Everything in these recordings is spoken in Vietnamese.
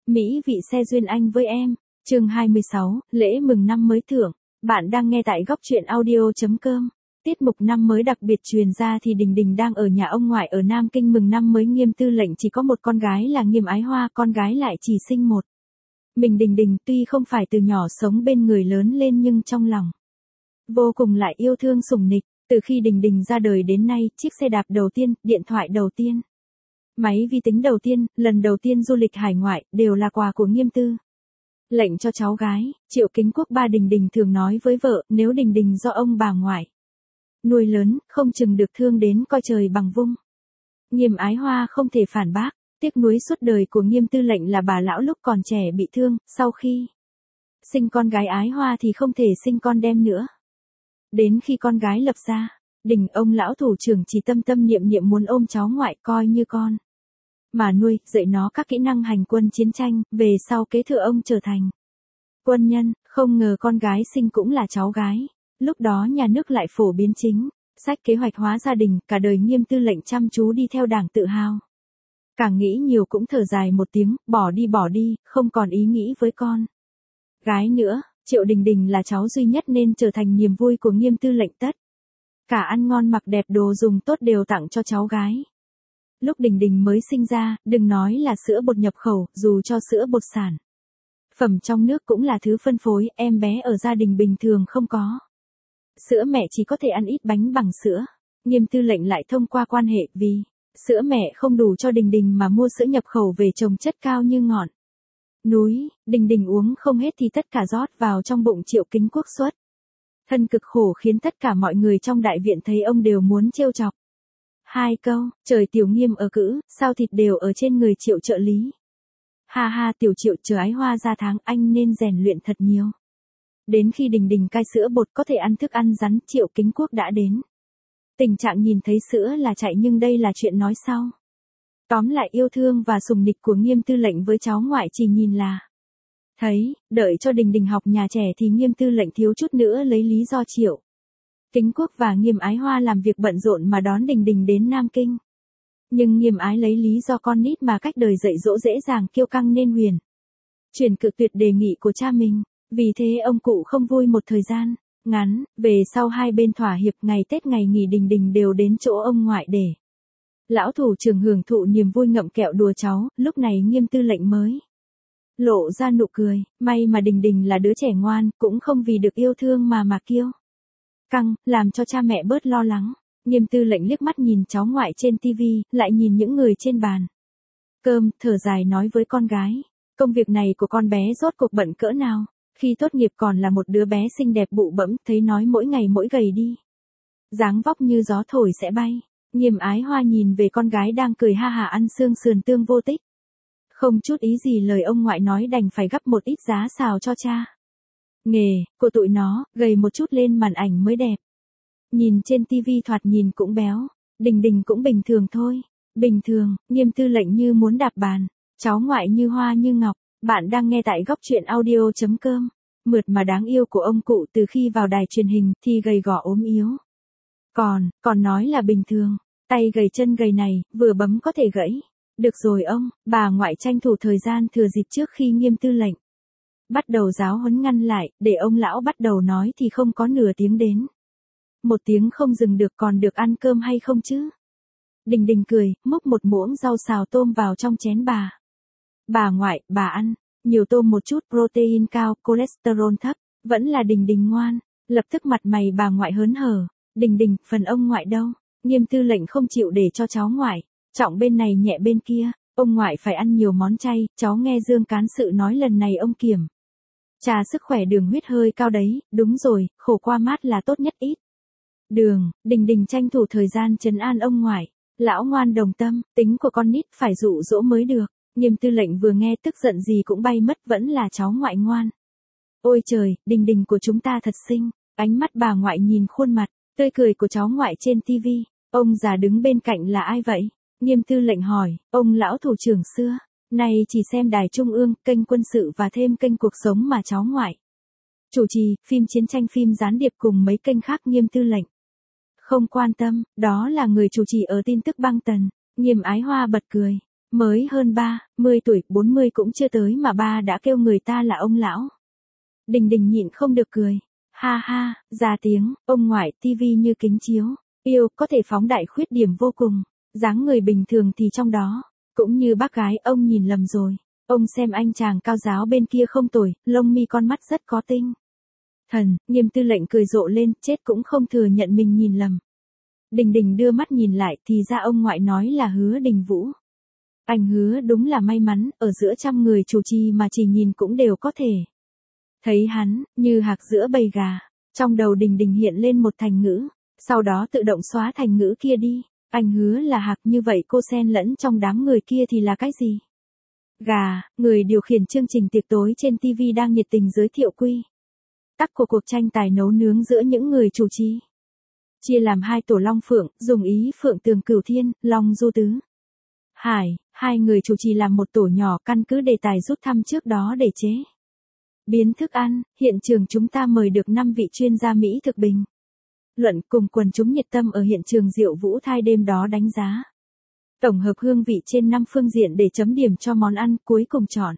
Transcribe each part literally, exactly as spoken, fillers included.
Mỹ vị xe duyên anh với em. Chương hai mươi sáu, lễ mừng năm mới thưởng. Bạn đang nghe tại góc truyện audio chấm com. Tiết mục năm mới đặc biệt truyền ra thì Đình Đình đang ở nhà ông ngoại ở Nam Kinh mừng năm mới. Nghiêm Tư Lệnh chỉ có một con gái là Nghiêm Ái Hoa, con gái lại chỉ sinh một. Mình Đình Đình tuy không phải từ nhỏ sống bên người lớn lên nhưng trong lòng vô cùng lại yêu thương sủng nịch. Từ khi Đình Đình ra đời đến nay, chiếc xe đạp đầu tiên, điện thoại đầu tiên, máy vi tính đầu tiên, lần đầu tiên du lịch hải ngoại, đều là quà của Nghiêm Tư Lệnh cho cháu gái. Triệu Kính Quốc ba Đình Đình thường nói với vợ, nếu Đình Đình do ông bà ngoại nuôi lớn, không chừng được thương đến coi trời bằng vung. Nghiêm Ái Hoa không thể phản bác, tiếc nuối suốt đời của Nghiêm Tư Lệnh là bà lão lúc còn trẻ bị thương, sau khi sinh con gái Ái Hoa thì không thể sinh con đem nữa. Đến khi con gái lập gia đình, ông lão thủ trưởng chỉ tâm tâm niệm niệm muốn ôm cháu ngoại coi như con mà nuôi, dạy nó các kỹ năng hành quân chiến tranh, về sau kế thừa ông trở thành quân nhân. Không ngờ con gái sinh cũng là cháu gái. Lúc đó nhà nước lại phổ biến chính sách kế hoạch hóa gia đình, cả đời Nghiêm Tư Lệnh chăm chú đi theo Đảng tự hào. Càng nghĩ nhiều cũng thở dài một tiếng, bỏ đi bỏ đi, không còn ý nghĩ với con gái nữa. Triệu Đình Đình là cháu duy nhất nên trở thành niềm vui của Nghiêm Tư Lệnh, tất cả ăn ngon mặc đẹp đồ dùng tốt đều tặng cho cháu gái. Lúc Đình Đình mới sinh ra, đừng nói là sữa bột nhập khẩu, dù cho sữa bột sản phẩm trong nước cũng là thứ phân phối, em bé ở gia đình bình thường không có sữa mẹ chỉ có thể ăn ít bánh bằng sữa. Nghiêm Tư Lệnh lại thông qua quan hệ, vì sữa mẹ không đủ cho Đình Đình mà mua sữa nhập khẩu về trồng chất cao như ngọn núi. Đình Đình uống không hết thì tất cả rót vào trong bụng Triệu Kính Quốc suốt thân cực khổ, khiến tất cả mọi người trong đại viện thấy ông đều muốn trêu chọc hai câu. Trời, Tiểu Nghiêm ở cữ, sao thịt đều ở trên người Triệu trợ lý. Ha ha, Tiểu Triệu, chờ Ái Hoa ra tháng anh nên rèn luyện thật nhiều. Đến khi Đình Đình cai sữa bột có thể ăn thức ăn rắn, Triệu Kính Quốc đã đến tình trạng nhìn thấy sữa là chạy, nhưng đây là chuyện nói sau. Tóm lại, yêu thương và sủng nịch của Nghiêm Tư Lệnh với cháu ngoại chỉ nhìn là thấy. Đợi cho Đình Đình học nhà trẻ thì Nghiêm Tư Lệnh thiếu chút nữa lấy lý do Triệu Kính Quốc và Nghiêm Ái Hoa làm việc bận rộn mà đón Đình Đình đến Nam Kinh. Nhưng Nghiêm Ái lấy lý do con nít mà cách đời dạy dỗ dễ dàng kiêu căng nên huyền chuyển cự tuyệt đề nghị của cha mình. Vì thế ông cụ không vui một thời gian ngắn, về sau hai bên thỏa hiệp, ngày Tết ngày nghỉ Đình Đình đều đến chỗ ông ngoại để lão thủ trưởng hưởng thụ niềm vui ngậm kẹo đùa cháu. Lúc này Nghiêm Tư Lệnh mới lộ ra nụ cười. May mà Đình Đình là đứa trẻ ngoan, cũng không vì được yêu thương mà mà kiêu căng, làm cho cha mẹ bớt lo lắng. Nghiêm Tư Lệnh liếc mắt nhìn cháu ngoại trên tivi, lại nhìn những người trên bàn cơm, thở dài nói với con gái, công việc này của con bé rốt cuộc bận cỡ nào. Khi tốt nghiệp còn là một đứa bé xinh đẹp bụ bẫm, thấy nói mỗi ngày mỗi gầy đi, dáng vóc như gió thổi sẽ bay. Nghiêm Ái Hoa nhìn về con gái đang cười ha hả ăn xương sườn tương vô tích, không chút ý gì lời ông ngoại nói, đành phải gắp một ít giá xào cho cha. Nghề của tụi nó, gầy một chút lên màn ảnh mới đẹp. Nhìn trên tivi thoạt nhìn cũng béo. Đình Đình cũng bình thường thôi. Bình thường. Nghiêm Tư Lệnh như muốn đạp bàn, cháu ngoại như hoa như ngọc. Bạn đang nghe tại góc truyện audio chấm com. Mượt mà đáng yêu của ông cụ từ khi vào đài truyền hình thì gầy gò ốm yếu. Còn, còn nói là bình thường. Tay gầy chân gầy này, vừa bấm có thể gãy. Được rồi ông, bà ngoại tranh thủ thời gian thừa dịp trước khi Nghiêm Tư Lệnh bắt đầu giáo huấn ngăn lại, để ông lão bắt đầu nói thì không có nửa tiếng đến một tiếng không dừng được. Còn được ăn cơm hay không chứ? Đình Đình cười, múc một muỗng rau xào tôm vào trong chén bà. Bà ngoại, bà ăn nhiều tôm một chút, protein cao, cholesterol thấp. Vẫn là Đình Đình ngoan. Lập tức mặt mày bà ngoại hớn hở. Đình Đình, phần ông ngoại đâu? Nghiêm Tư Lệnh không chịu để cho cháu ngoại trọng bên này nhẹ bên kia. Ông ngoại phải ăn nhiều món chay. Cháu nghe Dương cán sự nói lần này ông kiểm trà sức khỏe đường huyết hơi cao đấy. Đúng rồi, khổ qua mát là tốt nhất, ít đường. Đình Đình tranh thủ thời gian trấn an ông ngoại. Lão ngoan đồng tâm, tính của con nít phải dụ dỗ mới được. Nghiêm Tư Lệnh vừa nghe tức giận gì cũng bay mất, vẫn là cháu ngoại ngoan. Ôi trời, Đình Đình của chúng ta thật xinh. Ánh mắt bà ngoại nhìn khuôn mặt tươi cười của cháu ngoại trên tivi. Ông già đứng bên cạnh là ai vậy? Nghiêm Tư Lệnh hỏi. Ông lão thủ trưởng xưa nay chỉ xem đài trung ương, kênh quân sự và thêm kênh cuộc sống mà cháu ngoại chủ trì, phim chiến tranh, phim gián điệp cùng mấy kênh khác. Nghiêm Tư Lệnh không quan tâm, đó là người chủ trì ở tin tức băng tần. Nghiêm Ái Hoa bật cười. Mới hơn ba mươi tuổi, bốn mươi cũng chưa tới mà ba đã kêu người ta là ông lão. Đình Đình nhịn không được cười. Ha ha, ra tiếng, ông ngoại, tivi như kính chiếu. Yêu, có thể phóng đại khuyết điểm vô cùng. Dáng người bình thường thì trong đó. Cũng như bác gái, ông nhìn lầm rồi. Ông xem anh chàng cao giáo bên kia không tồi, lông mi con mắt rất có tinh. Thần, Nghiêm Tư lệnh cười rộ lên, chết cũng không thừa nhận mình nhìn lầm. Đình Đình đưa mắt nhìn lại thì ra ông ngoại nói là Hứa Đình Vũ. Anh Hứa đúng là may mắn, ở giữa trăm người chủ trì mà chỉ nhìn cũng đều có thể. Thấy hắn, như hạc giữa bầy gà. Trong đầu Đình Đình hiện lên một thành ngữ, sau đó tự động xóa thành ngữ kia đi. Anh Hứa là hạc, như vậy cô xen lẫn trong đám người kia thì là cái gì? Gà, người điều khiển chương trình tiệc tối trên ti vi đang nhiệt tình giới thiệu quy tắc của cuộc tranh tài nấu nướng giữa những người chủ trì. Chia làm hai tổ Long Phượng, dùng ý Phượng Tường Cửu Thiên, Long Du Tứ Hải, hai người chủ trì làm một tổ nhỏ căn cứ đề tài rút thăm trước đó để chế biến thức ăn. Hiện trường chúng ta mời được năm vị chuyên gia Mỹ thực bình luận cùng quần chúng nhiệt tâm ở hiện trường Diệu Vũ Thai đêm đó đánh giá tổng hợp hương vị trên năm phương diện để chấm điểm cho món ăn, cuối cùng chọn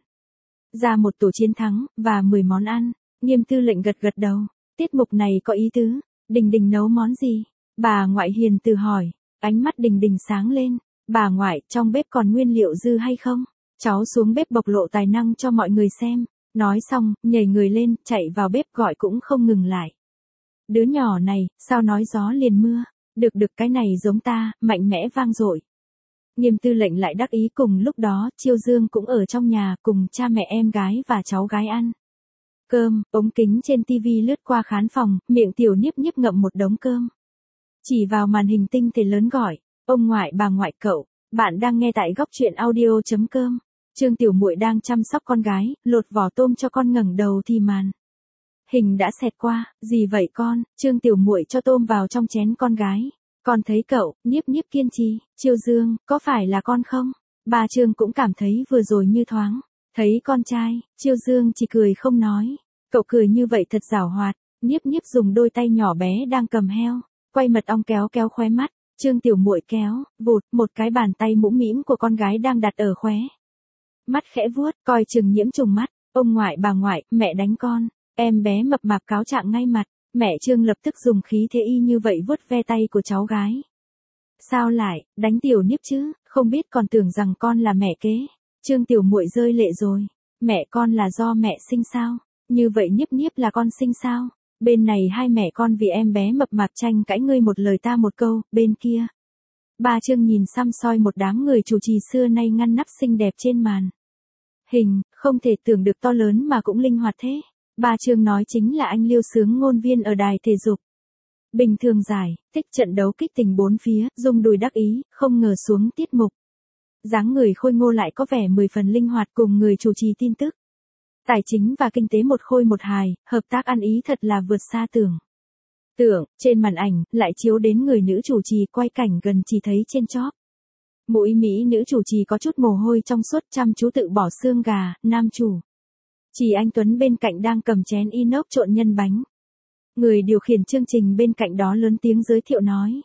ra một tổ chiến thắng và mười món ăn. Nghiêm Tư lệnh gật gật đầu. Tiết mục này có ý tứ. Đình Đình nấu món gì? Bà ngoại hiền từ hỏi. Ánh mắt Đình Đình sáng lên. Bà ngoại, trong bếp còn nguyên liệu dư hay không? Cháu xuống bếp bộc lộ tài năng cho mọi người xem. Nói xong, nhảy người lên, chạy vào bếp gọi cũng không ngừng lại. Đứa nhỏ này, sao nói gió liền mưa? Được được, cái này giống ta, mạnh mẽ vang dội. Nghiêm Tư lệnh lại đắc ý. Cùng lúc đó, Chiêu Dương cũng ở trong nhà cùng cha mẹ em gái và cháu gái ăn cơm. Ống kính trên tivi lướt qua khán phòng, miệng Tiểu Niếp Niếp ngậm một đống cơm. Chỉ vào màn hình tinh thể lớn gọi, ông ngoại, bà ngoại, cậu. Bạn đang nghe tại góc truyện audio.com. Trương Tiểu Muội đang chăm sóc con gái, lột vỏ tôm cho con, ngẩng đầu thì màn hình đã xẹt qua. Gì vậy con? Trương Tiểu Muội cho tôm vào trong chén con gái. Con thấy cậu. Niếp Niếp kiên trì. Chiêu Dương, có phải là con không? Bà Trương cũng cảm thấy vừa rồi như thoáng thấy con trai. Chiêu Dương chỉ cười không nói. Cậu cười như vậy thật giảo hoạt. Niếp Niếp dùng đôi tay nhỏ bé đang cầm heo quay mật ong kéo kéo khóe mắt. Trương Tiểu Muội kéo vụt một cái bàn tay mũm mĩm của con gái đang đặt ở khóe mắt khẽ vuốt, coi chừng nhiễm trùng mắt. Ông ngoại, bà ngoại, mẹ đánh con. Em bé mập mạp cáo trạng ngay mặt. Mẹ Trương lập tức dùng khí thế y như vậy vuốt ve tay của cháu gái. Sao lại đánh Tiểu Niếp chứ? Không biết còn tưởng rằng con là mẹ kế. Trương Tiểu Muội rơi lệ rồi. Mẹ con là do mẹ sinh sao? Như vậy Niếp Niếp là con sinh sao? Bên này hai mẹ con vì em bé mập mạp tranh cãi, ngươi một lời ta một câu. Bên kia, bà Trương nhìn xăm soi một đám người chủ trì xưa nay ngăn nắp xinh đẹp trên màn hình, không thể tưởng được to lớn mà cũng linh hoạt thế. Bà Trương nói chính là anh Liêu Sướng, ngôn viên ở đài thể dục bình thường giải thích trận đấu kích tình bốn phía, dùng đùi đắc ý, không ngờ xuống tiết mục. Dáng người khôi ngô lại có vẻ mười phần linh hoạt, cùng người chủ trì tin tức tài chính và kinh tế một khôi một hài, hợp tác ăn ý thật là vượt xa tưởng tượng. Trên màn ảnh lại chiếu đến người nữ chủ trì quay cảnh gần chỉ thấy trên chóp mũi mỹ nữ chủ trì có chút mồ hôi trong suốt, chăm chú tự bỏ xương gà. Nam chủ Trì Anh Tuấn bên cạnh đang cầm chén inox trộn nhân bánh. Người điều khiển chương trình bên cạnh đó lớn tiếng giới thiệu nói.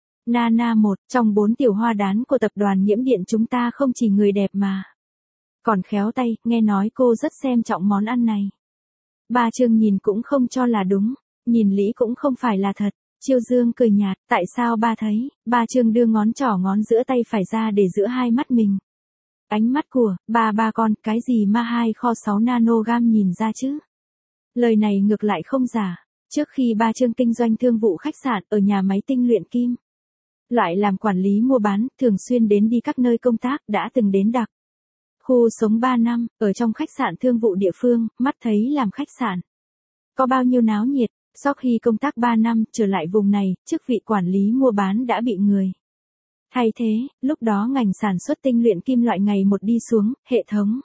Nana một trong bốn tiểu hoa đán của tập đoàn Nhiễm Điện chúng ta không chỉ người đẹp mà còn khéo tay, nghe nói cô rất xem trọng món ăn này. Bà Trương nhìn cũng không cho là đúng, nhìn Lý cũng không phải là thật. Chiêu Dương cười nhạt, tại sao ba thấy? Bà Trương đưa ngón trỏ ngón giữa tay phải ra để giữa hai mắt mình. Ánh mắt của ba ba con, cái gì mà hai kho sáu nanogam nhìn ra chứ? Lời này ngược lại không giả. Trước khi ba Trương kinh doanh thương vụ khách sạn ở nhà máy tinh luyện kim loại làm quản lý mua bán, thường xuyên đến đi các nơi công tác, đã từng đến đặc khu sống ba năm, ở trong khách sạn thương vụ địa phương, mắt thấy làm khách sạn có bao nhiêu náo nhiệt. Sau khi công tác ba năm, trở lại vùng này, chức vị quản lý mua bán đã bị người thay thế. Lúc đó ngành sản xuất tinh luyện kim loại ngày một đi xuống, hệ thống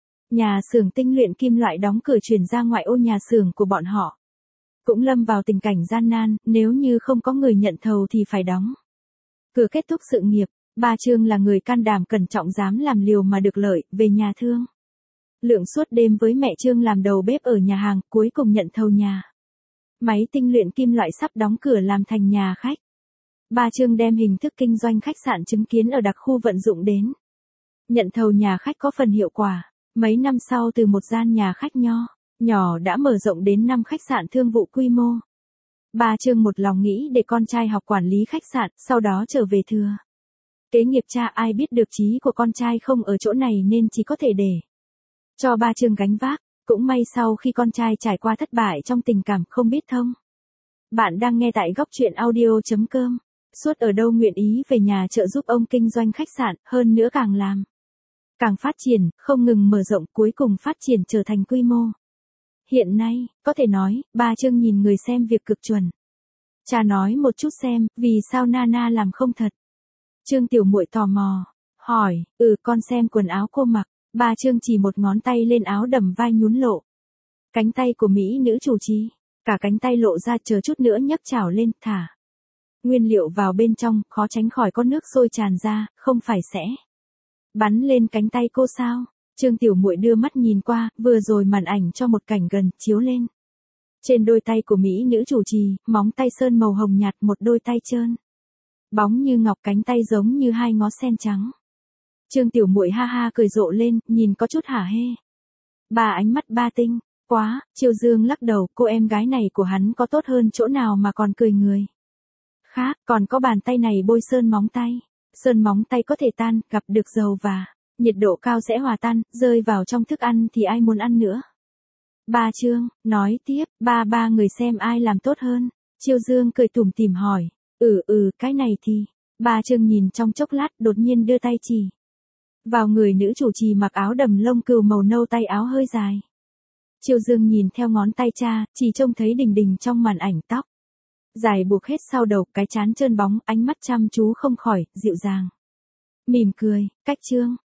nhà xưởng tinh luyện kim loại đóng cửa, chuyển ra ngoại ô nhà xưởng của bọn họ cũng lâm vào tình cảnh gian nan, nếu như không có người nhận thầu thì phải đóng cửa kết thúc sự nghiệp. Ba Trương là người can đảm cẩn trọng, dám làm liều mà được lợi. Về nhà thương lượng suốt đêm với mẹ Trương làm đầu bếp ở nhà hàng, cuối cùng nhận thầu nhà máy tinh luyện kim loại sắp đóng cửa làm thành nhà khách. Ba Trương đem hình thức kinh doanh khách sạn chứng kiến ở đặc khu vận dụng đến Nhận thầu nhà khách có phần hiệu quả. Mấy năm sau từ một gian nhà khách nho, nhỏ đã mở rộng đến năm khách sạn thương vụ quy mô. Ba Trương một lòng nghĩ để con trai học quản lý khách sạn, sau đó trở về thừa kế nghiệp cha, ai biết được chí của con trai không ở chỗ này nên chỉ có thể để cho ba Trương gánh vác. Cũng may sau khi con trai trải qua thất bại trong tình cảm không biết thông. Bạn đang nghe tại góc truyện audio.com. Suốt ở đâu nguyện ý về nhà trợ giúp ông kinh doanh khách sạn, hơn nữa càng làm càng phát triển, không ngừng mở rộng, cuối cùng phát triển trở thành quy mô. Hiện nay, có thể nói, ba Trương nhìn người xem việc cực chuẩn. Cha nói một chút xem, vì sao Nana làm không thật? Trương Tiểu Muội tò mò, hỏi, ừ con xem quần áo cô mặc. Ba Trương chỉ một ngón tay lên áo đầm vai nhún lộ. Cánh tay của mỹ nữ chủ trì, cả cánh tay lộ ra, chờ chút nữa nhấc chảo lên, thả nguyên liệu vào bên trong, khó tránh khỏi có nước sôi tràn ra, không phải sẽ bắn lên cánh tay cô sao? Trương Tiểu Muội đưa mắt nhìn qua, vừa rồi màn ảnh cho một cảnh gần chiếu lên. Trên đôi tay của mỹ nữ chủ trì, móng tay sơn màu hồng nhạt, một đôi tay trơn bóng như ngọc, cánh tay giống như hai ngó sen trắng. Trương Tiểu Muội ha ha cười rộ lên, nhìn có chút hả hê. Bà ánh mắt ba tinh, quá, Triều Dương lắc đầu, cô em gái này của hắn có tốt hơn chỗ nào mà còn cười người khác, còn có bàn tay này bôi sơn móng tay. Sơn móng tay có thể tan, gặp được dầu và nhiệt độ cao sẽ hòa tan, rơi vào trong thức ăn thì ai muốn ăn nữa. Ba Trương, nói tiếp, ba ba người xem ai làm tốt hơn. Triều Dương cười tủm tỉm hỏi, ừ ừ, cái này thì. Ba Trương nhìn trong chốc lát, đột nhiên đưa tay chỉ vào người nữ chủ trì mặc áo đầm lông cừu màu nâu, tay áo hơi dài. Triều Dương nhìn theo ngón tay cha, chỉ trông thấy Đình Đình trong màn ảnh, tóc dài buộc hết sau đầu, cái trán trơn bóng, ánh mắt chăm chú không khỏi, dịu dàng mỉm cười. Cách Trương